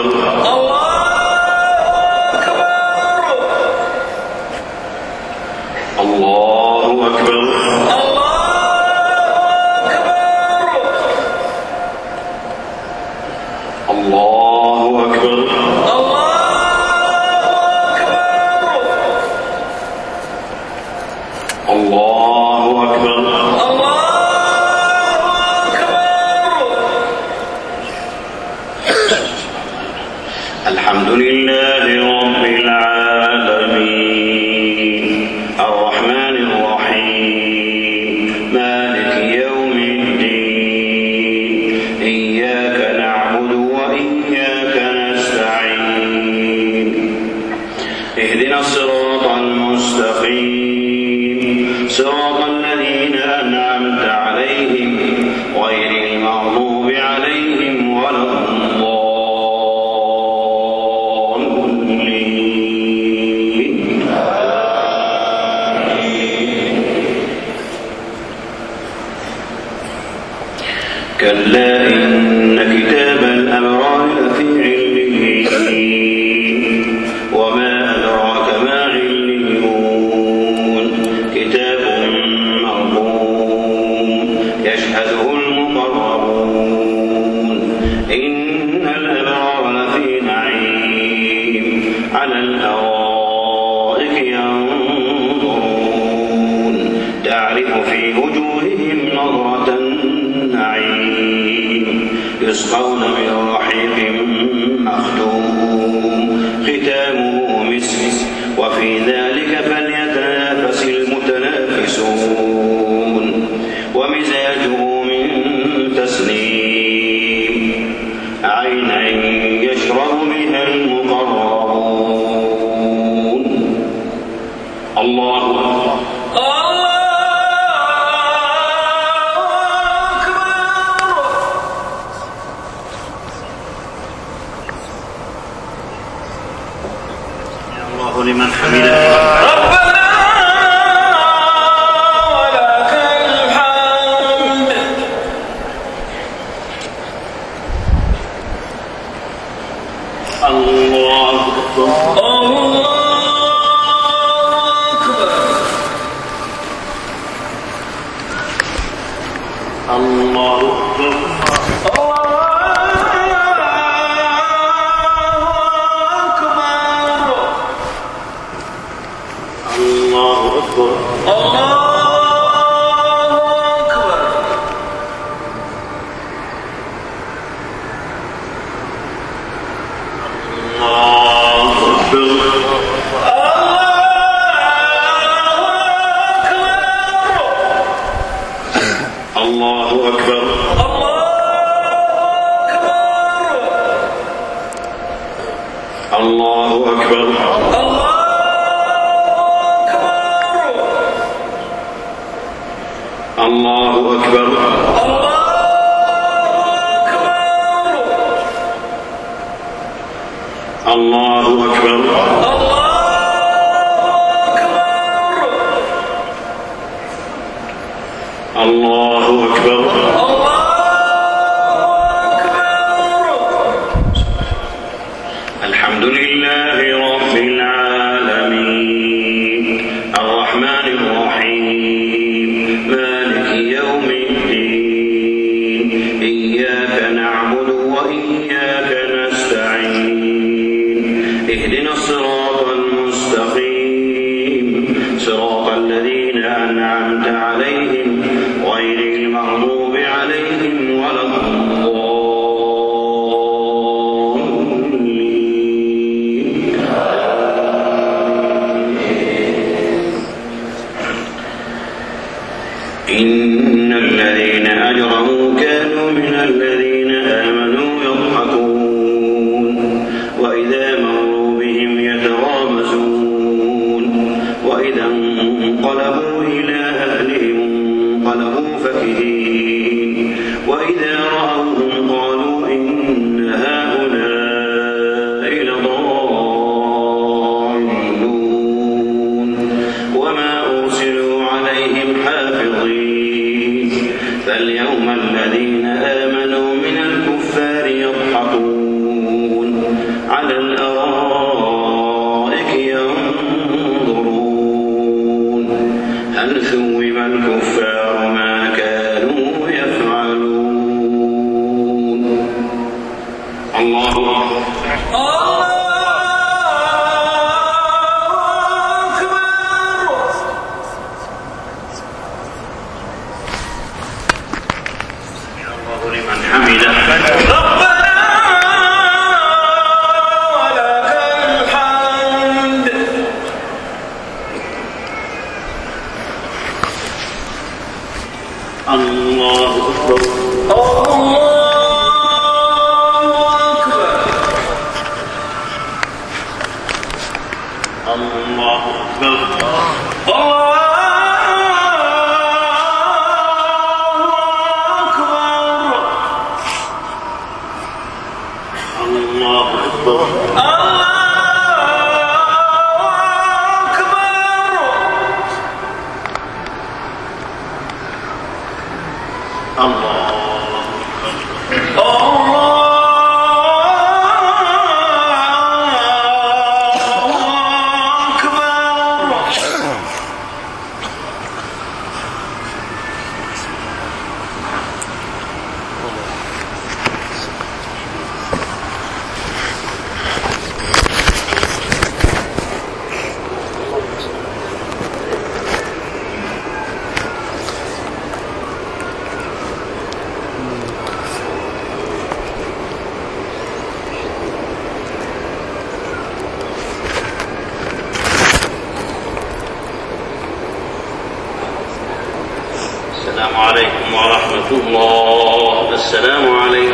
أكبر الله أكبر الله أكبر الله أكبر الحمد لله رب العالمين الرحمن الرحيم مالك يوم الدين إياك نعبد وإياك نستعين اهدنا الصراط المستقيم صراط الذين أنعمت عليهم غير المغضوب عليهم ولا الضالين كلا إن كتاب الأبرار لفي عليين وما أدراك ما عليون كتاب مرقوم يشهده المقربون إن الأبرار لفي نعيم على الأرائك ينظرون تعرف في وجوههم نظرة النعيم يسقون من رحيق مختوم ختامه مسك وفي ذلك فليتنافس المتنافسون ومزاجه من تسنيم عينا يشرب بها المقربون الله لمن حمده ربنا ولك الحمد الله أكبر الله أكبر الله أكبر الله أكبر الله أكبر الله أكبر الله أكبر الحمد لله رب العالمين الرحمن الرحيم مالك يوم الدين إياك نعبد وإياك نستعين اهدنا الصراط المستقيم صراط الذين أنعمت عليهم غير المغضوب عليهم على الأرائك ينظرون هل ثوب الكفار ما كانوا يفعلون. الله أكبر. السلام عليكم ورحمة الله. السلام عليكم.